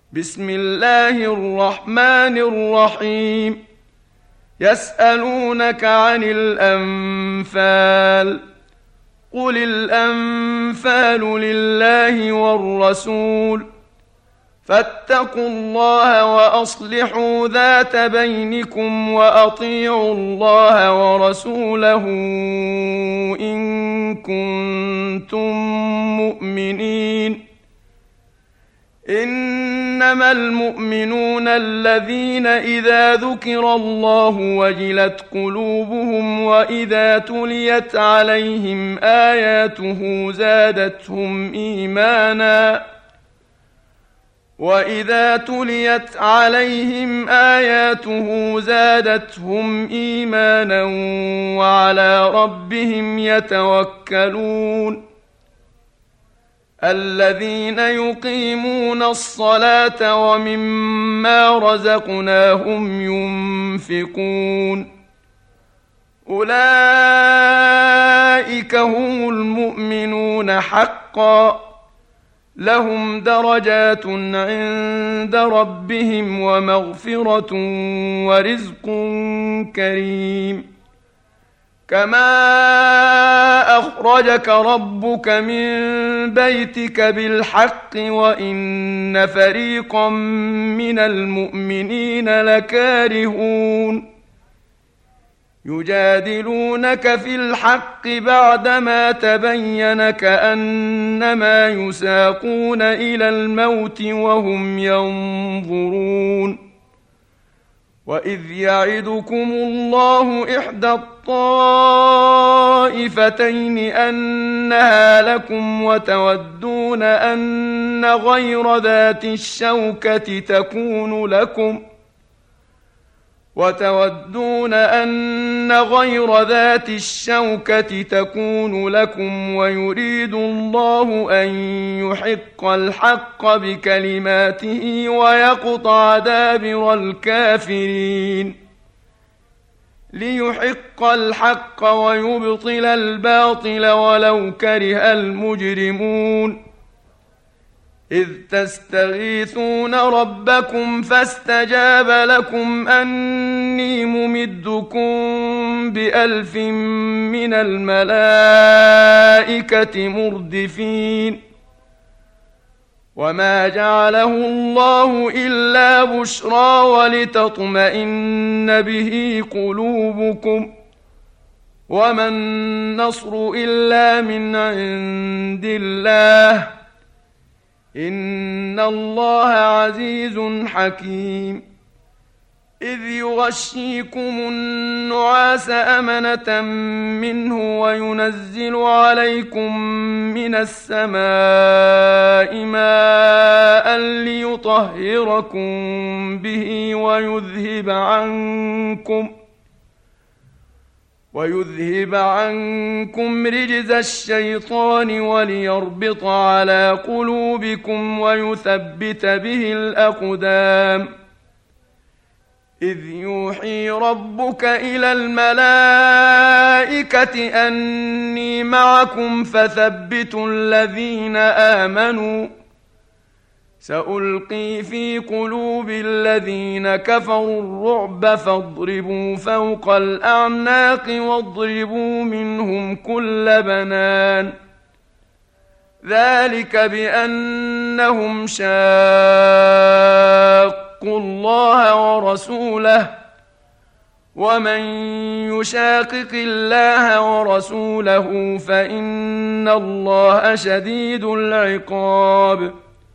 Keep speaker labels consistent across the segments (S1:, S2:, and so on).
S1: بسم الله الرحمن الرحيم. يسألونك عن الأنفال، قل الأنفال لله والرسول، فاتقوا الله وأصلحوا ذات بينكم وأطيعوا الله ورسوله إن كنتم مؤمنين. إنما المؤمنون الذين إذا ذكر الله وجلت قلوبهم وإذا تليت عليهم آياته زادتهم إيمانا وعلى ربهم يتوكلون. الذين يقيمون الصلاة ومما رزقناهم ينفقون، أولئك هم المؤمنون حقا، لهم درجات عند ربهم ومغفرة ورزق كريم. كما أخرجك ربك من بيتك بالحق وإن فريقا من المؤمنين لكارهون. يجادلونك في الحق بعدما تبين كأنما يساقون إلى الموت وهم ينظرون. وإذ يعدكم الله إحدى الطائفتين أنها لكم وتودون أن غير ذات الشوكة تكون لكم ويريد الله أن يحق الحق بكلماته ويقطع دابر الكافرين، ليحق الحق ويبطل الباطل ولو كره المجرمون. إذ تستغيثون ربكم فاستجاب لكم أني ممدكم ب1000 من الملائكة مردفين. وما جعله الله إلا بشرى ولتطمئن به قلوبكم، وما النصر إلا من عند الله، إن الله عزيز حكيم. إذ يغشيكم النعاس أمنة منه وينزل عليكم من السماء ماء ليطهركم به ويذهب عنكم رجز الشيطان وليربط على قلوبكم ويثبت به الأقدام. إذ يوحي ربك إلى الملائكة أني معكم فثبتوا الذين آمنوا، سألقي في قلوب الذين كفروا الرعب فاضربوا فوق الأعناق واضربوا منهم كل بنان. ذلك بأنهم شاقوا الله ورسوله، ومن يشاقق الله ورسوله فإن الله شديد العقاب.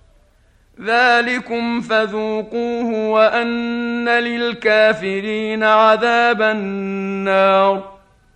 S1: ذلكم فذوقوه وأن للكافرين عذاب النار.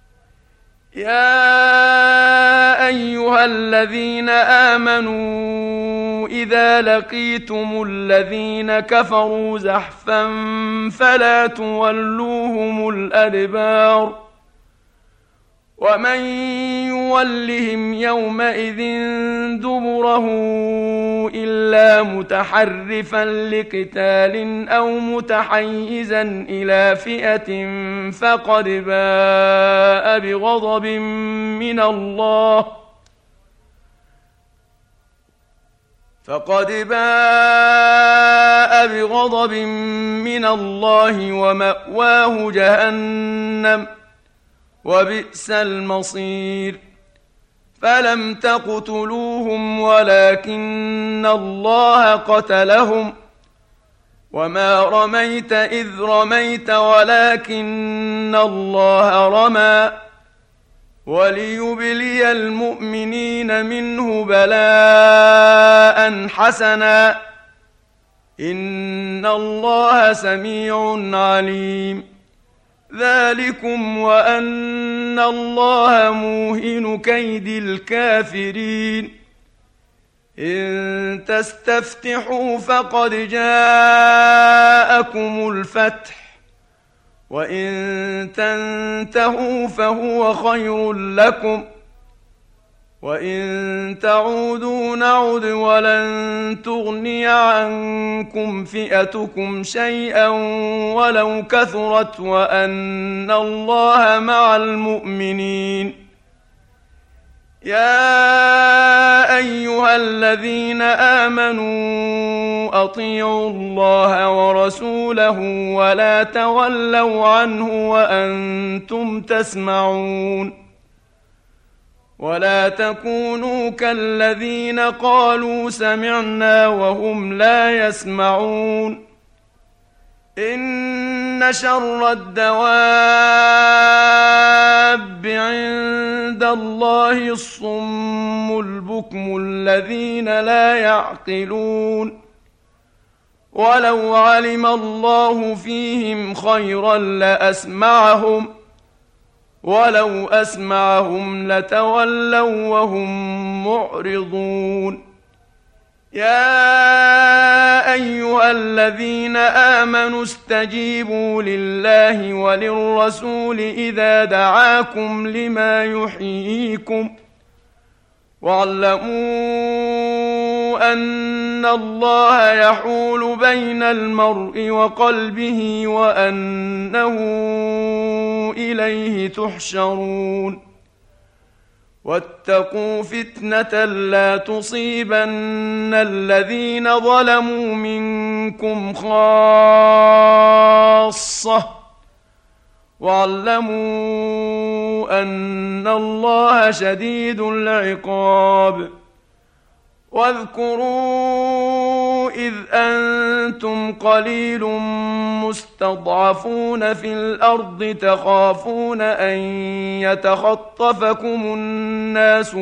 S1: يا أيها الذين آمنوا إذا لقيتم الذين كفروا زحفا فلا تولوهم الأدبار، ومن يولهم يومئذ دبره إلا متحرفا لقتال أو متحيزا إلى فئة فقد باء بغضب من الله فقد باء بغضب من الله ومأواه جهنم وبئس المصير. فلم تقتلوهم ولكن الله قتلهم وما رميت إذ رميت ولكن الله رمى وليبلي المؤمنين منه بلاء حسنا إن الله سميع عليم. ذلكم وأن الله موهن كيد الكافرين. إن تستفتحوا فقد جاءكم الفتح وإن تنتهوا فهو خير لكم وإن تعودوا نعد ولن تغني عنكم فئتكم شيئا ولو كثرت وأن الله مع المؤمنين. يا أيها الذين آمنوا أطيعوا الله ورسوله ولا تولوا عنه وأنتم تسمعون. ولا تكونوا كالذين قالوا سمعنا وهم لا يسمعون. إن شر الدواب عند الله الصم البكم الذين لا يعقلون. ولو علم الله فيهم خيرا لأسمعهم ولو أسمعهم لتولوا وهم معرضون. يا أيها الذين آمنوا استجيبوا لله وللرسول إذا دعاكم لما يحييكم واعلموا أن الله يحول بين المرء وقلبه وأنه إليه تحشرون. واتقوا فتنة لا تصيبن الذين ظلموا منكم خاصة واعلموا أن الله شديد العقاب. واذكروا إذ أنتم قليل مستضعفون في الأرض تخافون أن يتخطفكم الناس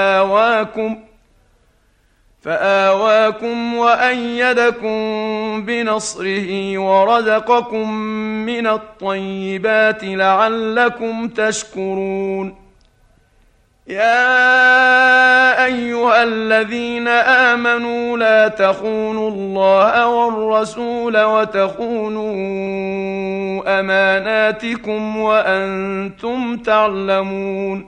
S1: فآواكم وأيدكم بنصره ورزقكم من الطيبات لعلكم تشكرون. يا أيها الذين آمنوا لا تخونوا الله والرسول وتخونوا أماناتكم وأنتم تعلمون.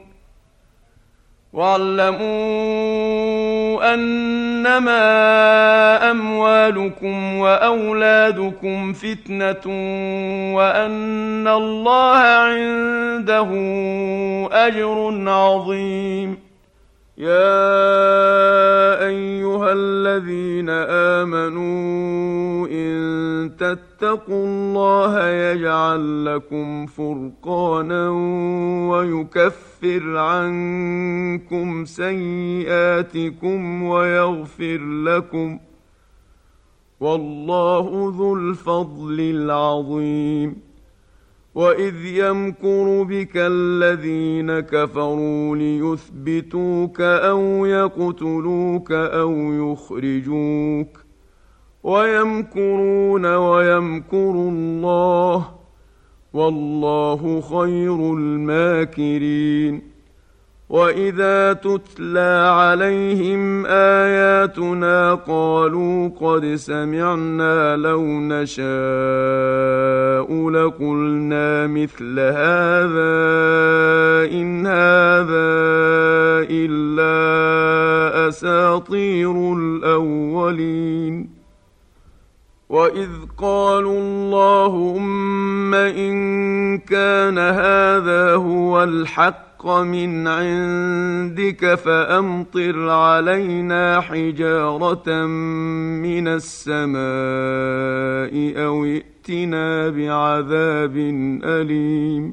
S1: واعلموا أنما أموالكم وأولادكم فتنة وأن الله عنده أجر عظيم. يا أيها الذين آمنوا إن تتقوا الله يجعل لكم فرقانا ويكفر عنكم سيئاتكم ويغفر لكم والله ذو الفضل العظيم. وإذ يمكر بك الذين كفروا ليثبتوك أو يقتلوك أو يخرجوك ويمكرون ويمكر الله والله خير الماكرين. وإذا تتلى عليهم آياتنا قالوا قد سمعنا لو نشاء لقلنا مثل هذا إن هذا إلا أساطير الأولين. وإذ قالوا اللهم إن كان هذا هو الحق من عندك فأمطر علينا حجارة من السماء أو ائتنا بعذاب أليم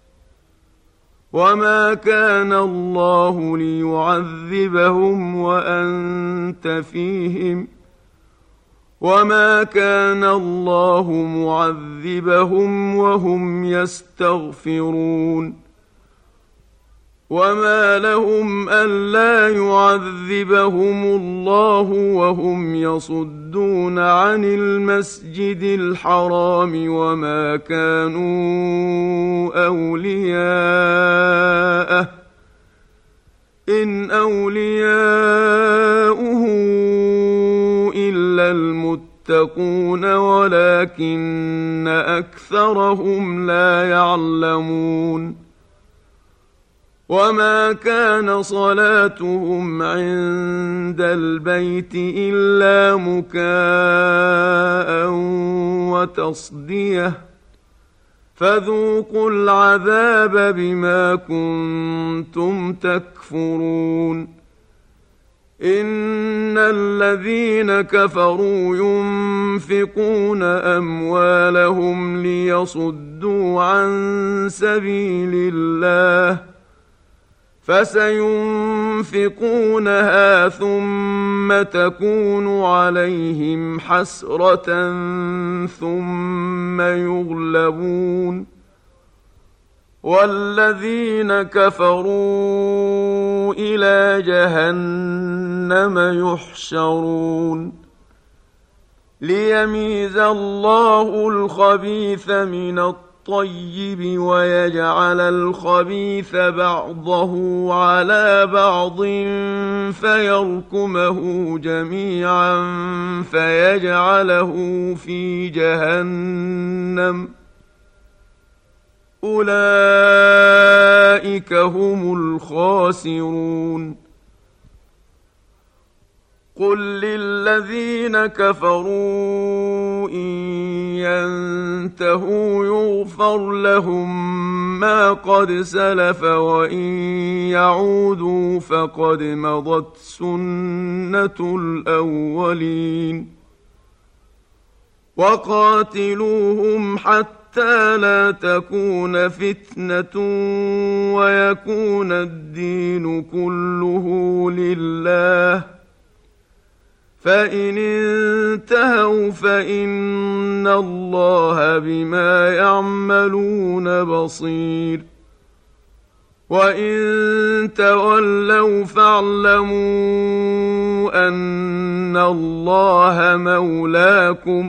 S1: وما كان الله ليعذبهم وأنت فيهم وما كان الله معذبهم وهم يستغفرون وما لهم ألا يعذبهم الله وهم يصدون عن المسجد الحرام وما كانوا أولياءه إن أولياؤه إلا المتقون ولكن أكثرهم لا يعلمون وما كان صلاتهم عند البيت إلا مكاء وتصدية فذوقوا العذاب بما كنتم تكفرون إن الذين كفروا ينفقون أموالهم ليصدوا عن سبيل الله فسينفقونها ثم تكون عليهم حسرة ثم يغلبون والذين كفروا إلى جهنم يحشرون ليميز الله الخبيث من الطيب ويجعل الخبيث بعضه على بعض فيركمه جميعا فيجعله في جهنم أولئك هم الخاسرون قل للذين كفروا إن ينتهوا يغفر لهم ما قد سلف وإن يعودوا فقد مضت سنة الأولين وقاتلوهم حتى لا تكون فتنة ويكون الدين كله لله فإن انتهوا فإن الله بما يعملون بصير وإن تولوا فاعلموا أن الله مولاكم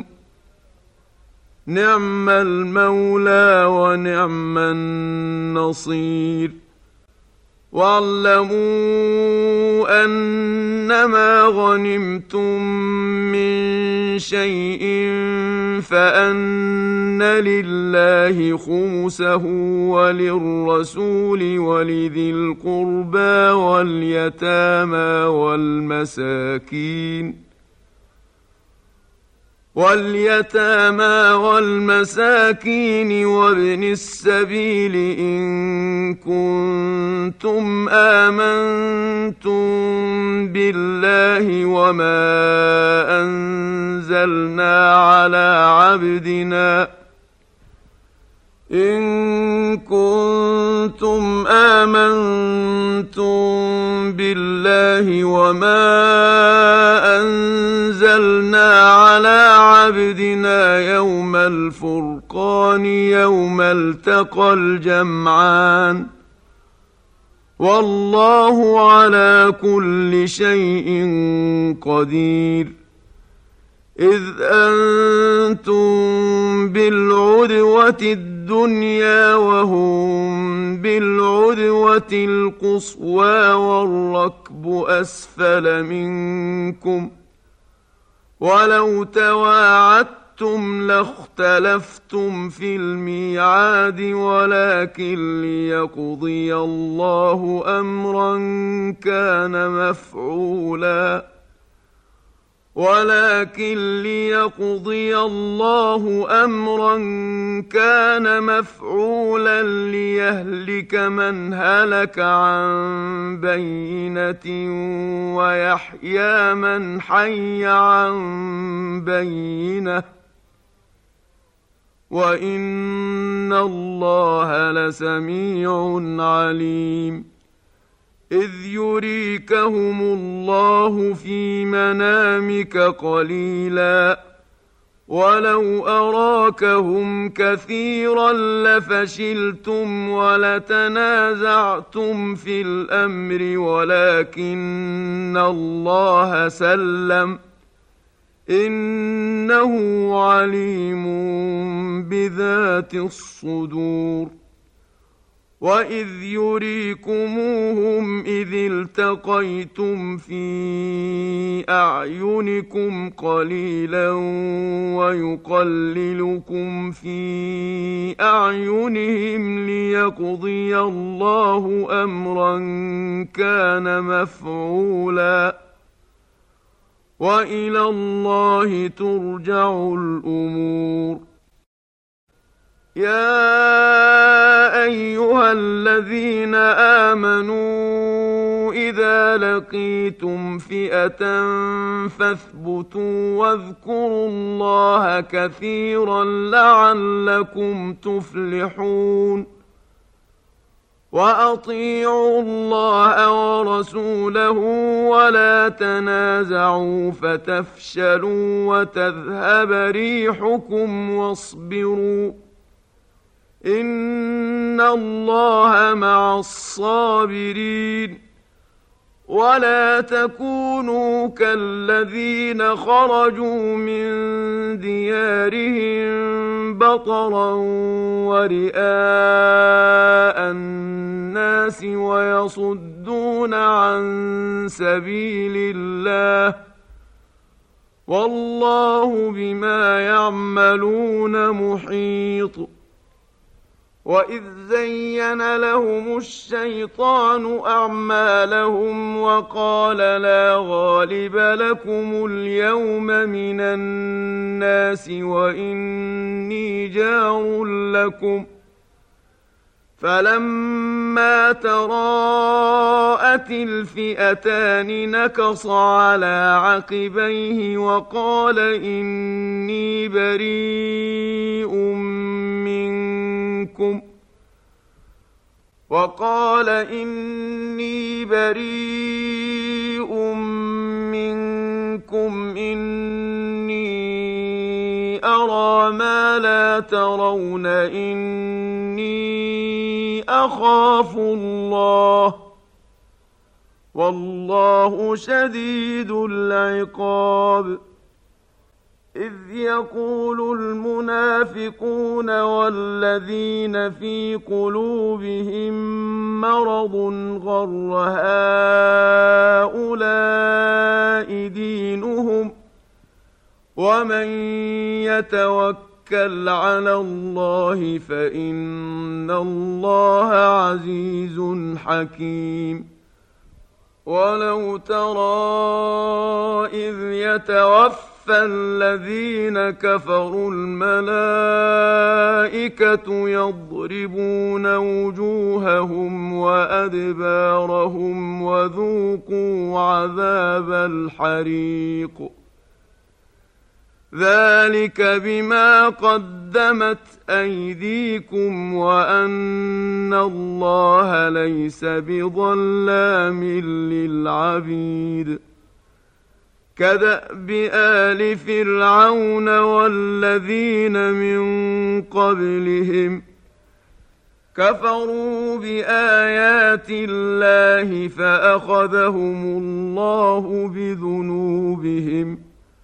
S1: نعم المولى ونعم النصير واعلموا أنما غنمتم من شيء فأن لله خمسه وللرسول ولذي القربى واليتامى والمساكين وابن السبيل إن كنتم آمنتم بالله وما أنزلنا على عبدنا إن كنتم آمنتم بالله وما أنزلنا على عبدنا يوم الفرقان يوم التقى الجمعان والله على كل شيء قدير إذ أنتم بالعدوة الدنيا وهم بالعدوة القصوى والركب أسفل منكم ولو تواعدتم لاختلفتم في الميعاد ولكن ليقضي الله أمرا كان مفعولا ولكن ليقضي الله أمرا كان مفعولا ليهلك من هلك عن بينة ويحيى من حي عن بينة وإن الله لسميع عليم. إذ يريكهم الله في منامك قليلا ولو أراكهم كثيرا لفشلتم ولتنازعتم في الأمر ولكن الله سلم إنه عليم بذات الصدور. وإذ يريكموهم إذ التقيتم في أعينكم قليلا ويقللكم في أعينهم ليقضي الله أمرا كان مفعولا وإلى الله ترجع الأمور. يا أيها الذين آمنوا إذا لقيتم فئة فاثبتوا واذكروا الله كثيرا لعلكم تفلحون. وأطيعوا الله ورسوله ولا تنازعوا فتفشلوا وتذهب ريحكم واصبروا إن الله مع الصابرين. ولا تكونوا كالذين خرجوا من ديارهم بطرا ورئاء الناس ويصدون عن سبيل الله والله بما يعملون محيط. وإذ زين لهم الشيطان أعمالهم وقال لا غالب لكم اليوم من الناس وإني جار لكم فلما تراءت الفئتان نكص على عقبيه وقال إني بريء منكم إني أرى ما لا ترون إني أخاف الله والله شديد العقاب. إذ يقول المنافقون والذين في قلوبهم مرض غر هؤلاء دينهم ومن يتوكل على الله فإن الله عزيز حكيم. ولو ترى إذ يتوفى فالذين كفروا الملائكة يضربون وجوههم وأدبارهم وذوقوا عذاب الحريق ذلك بما قدمت أيديكم وأن الله ليس بظلام للعبيد. كدأب آل فرعون والذين من قبلهم كفروا بآيات الله فأخذهم الله بذنوبهم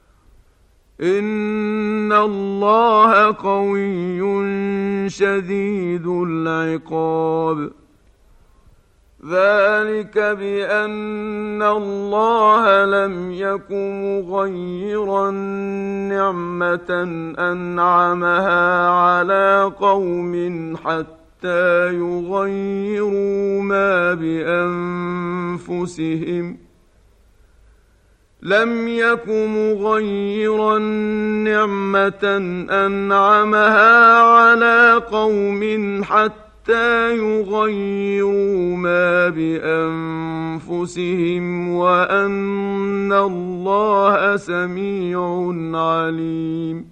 S1: إن الله قوي شديد العقاب. ذلك بأن الله لم يكن مغيرا نعمة أنعمها على قوم حتى يغيروا ما بأنفسهم لم يك مغيرا نعمة أنعمها على قوم حتى يغيروا ما بأنفسهم وأن الله سميع عليم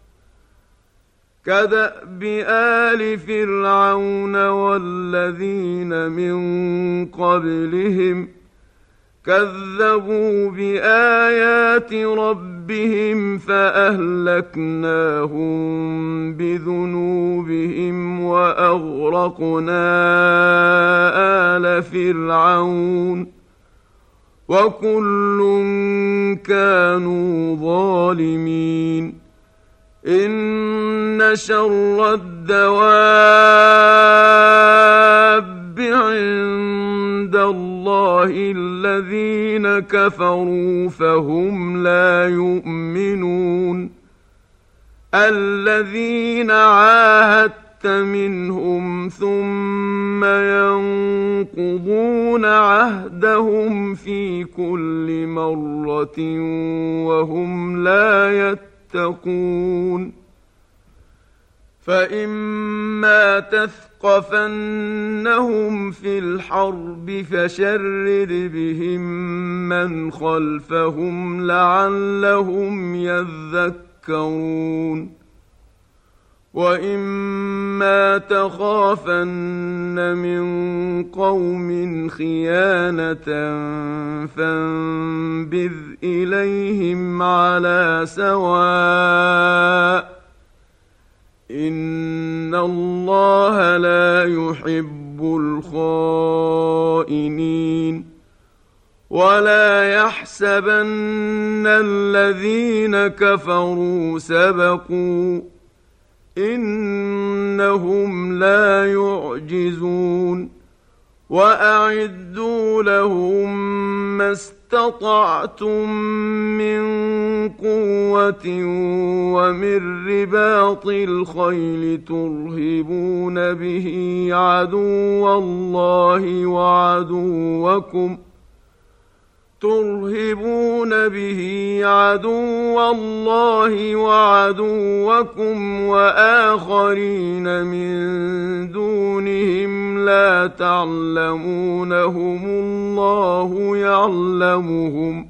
S1: كدأب آل فرعون والذين من قبلهم كذبوا بآيات ربهم فأهلكناهم بذنوبهم وأغرقنا آل فرعون وكل كانوا ظالمين إن شر الدواب عند الله الذين كفروا فهم لا يؤمنون الذين عاهدت منهم ثم ينقضون عهدهم في كل مرة وهم لا يتقون فإما تثقفنهم في الحرب فشرد بهم من خلفهم لعلهم يذكرون وإما تخافن من قوم خيانة فانبذ إليهم على سواء إن الله لا يحب الخائنين ولا يحسبن الذين كفروا سبقوا إنهم لا يعجزون وأعدوا لهم ما استطعتم من قوة ومن رباط الخيل ترهبون به عدو الله وعدوكم وآخرين من دونهم لا تعلمونهم الله يعلمهم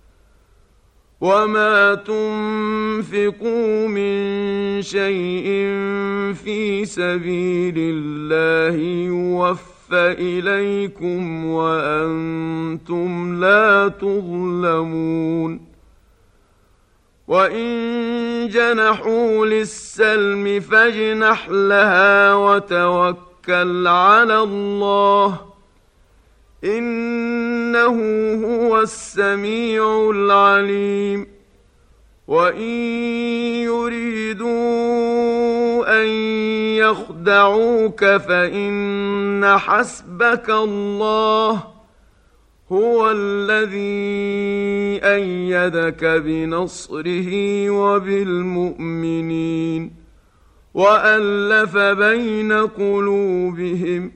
S1: وما تنفقوا من شيء في سبيل الله يوفى إليكم وأنتم لا تظلمون وإن جنحوا للسلم فاجنح لها وتوكل على الله إنه هو السميع العليم وإن يريدوا أن يخدعوك فإن حسبك الله هو الذي أيدك بنصره وبالمؤمنين وألف بين قلوبهم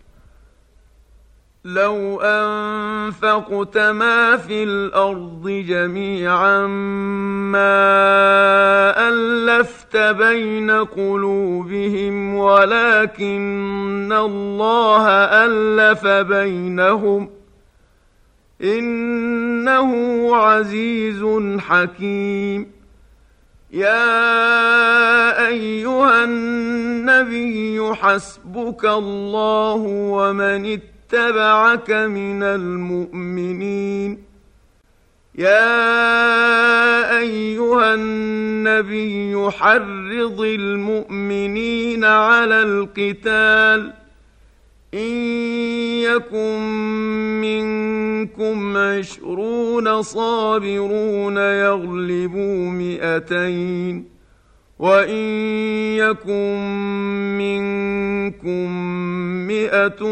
S1: لو أنفقت ما في الأرض جميعا ما ألفت بين قلوبهم ولكن الله ألف بينهم إنه عزيز حكيم يا أيها النبي حسبك الله ومن اتبعك من المؤمنين يا أيها النبي حرض المؤمنين على القتال إن يكن منكم 20 صابرون يغلبوا 200 وإن يكن منكم 100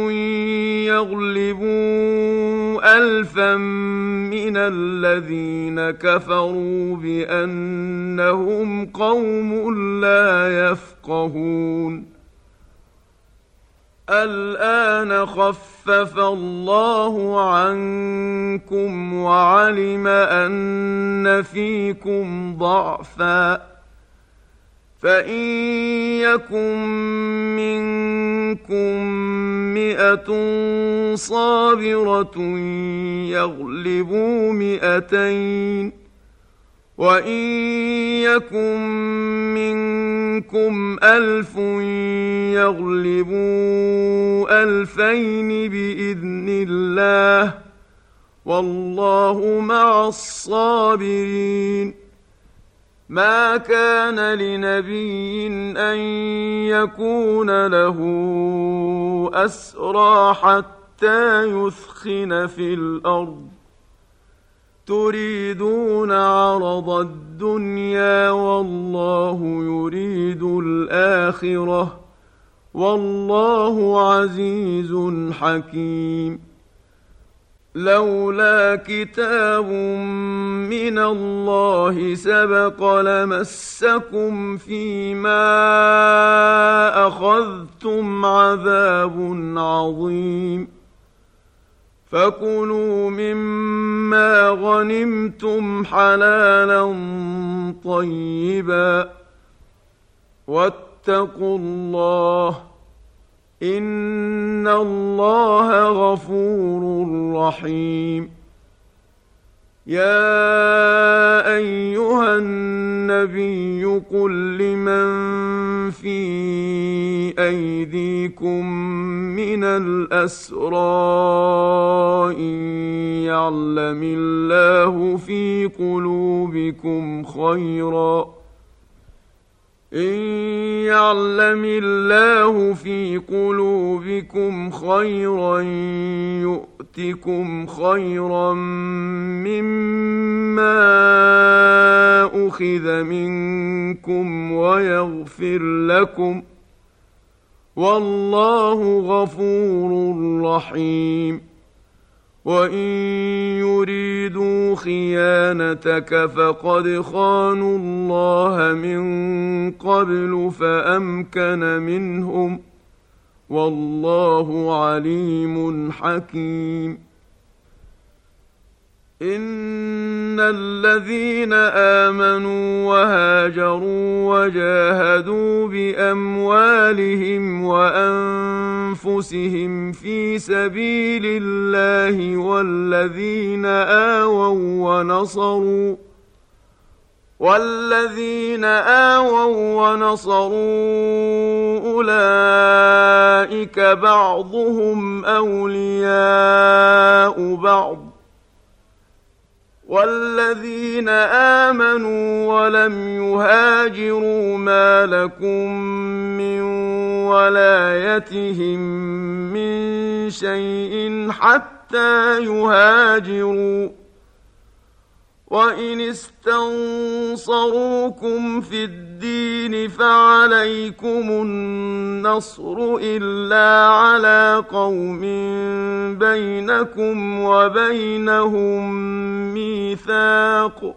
S1: يغلبوا 1000 من الذين كفروا بأنهم قوم لا يفقهون الآن خفف الله عنكم وعلم أن فيكم ضعفا فإن يكن منكم 100 صابرة يغلبوا 200 وإن يكن منكم 1000 يغلبوا 2000 بإذن الله والله مع الصابرين. ما كان لنبي أن يكون له أسرى حتى يثخن في الأرض تريدون عرض الدنيا والله يريد الآخرة والله عزيز حكيم. لولا كتاب من الله سبق لمسكم فيما أخذتم عذاب عظيم فكلوا مما غنمتم حلالا طيبا واتقوا الله إن الله غفور رحيم. يا أيها النبي قل لمن في أيديكم من الأسرى إن يعلم الله في قلوبكم خيرا يؤتكم خيرا مما أخذ منكم ويغفر لكم والله غفور رحيم. وإن يريدوا خيانتك فقد خانوا الله من قبل فأمكن منهم والله عليم حكيم. إن الذين آمنوا وهاجروا وجاهدوا بأموالهم وأنفسهم في سبيل الله والذين آووا ونصروا أولئك بعضهم أولياء بعض والذين آمنوا ولم يهاجروا ما لكم من ولايتهم من شيء حتى يهاجروا وإن استنصروكم في الدين فعليكم النصر إلا على قوم بينكم وبينهم ميثاق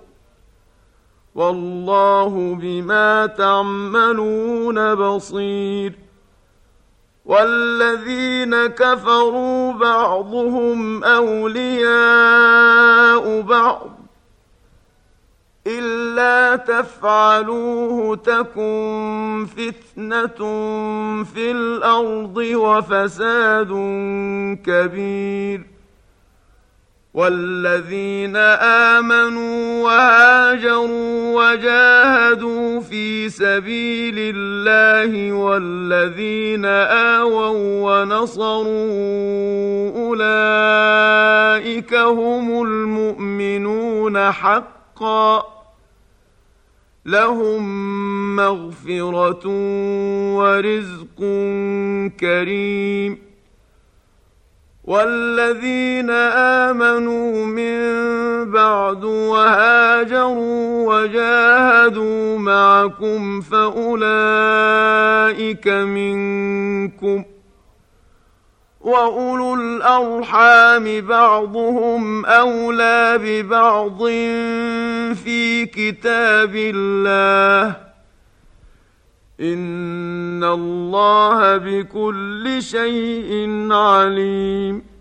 S1: والله بما تعملون بصير. والذين كفروا بعضهم أولياء بعض إلا تفعلوه تكن فتنة في الأرض وفساد كبير. والذين آمنوا وهاجروا وجاهدوا في سبيل الله والذين آووا ونصروا أولئك هم المؤمنون حقا لهم مغفرة ورزق كريم. والذين آمنوا من بعد وهاجروا وجاهدوا معكم فأولئك منكم وأولو الأرحام بعضهم أولى ببعض في كتاب الله إن الله بكل شيء عليم.